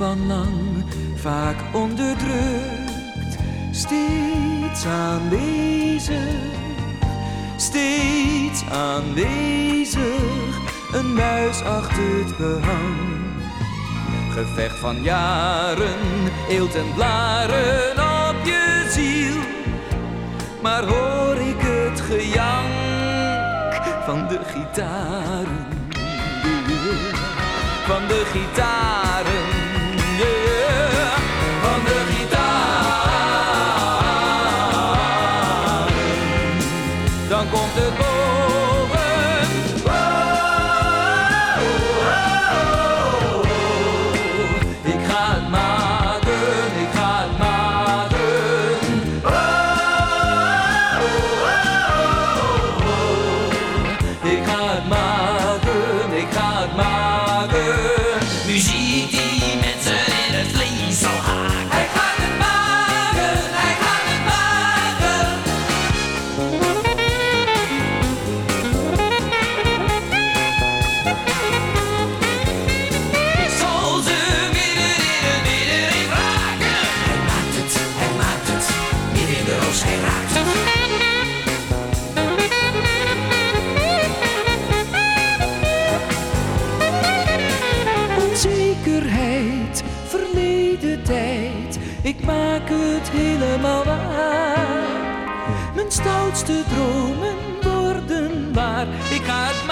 van lang, vaak onderdrukt, steeds aanwezig, steeds aanwezig, een muis achter het behang. Gevecht van jaren, eelt en blaren op je ziel, maar hoor ik het gejank van de gitaren, van de gitaren, van de gitaren. Dan komt het boven. Ik ga het maken, ik ga het maken. Ik ga het maken, ik ga het maken. Muziek die mensen in het vlees zal haken. Hij gaat het maken, hij gaat het maken. Ik zal ze midden in raken. Hij maakt het, midden in de roos, hij raakt het. Onzekerheid, verleden tijd, ik maak het helemaal waar. Mijn stoutste dromen worden waar. Ik ga het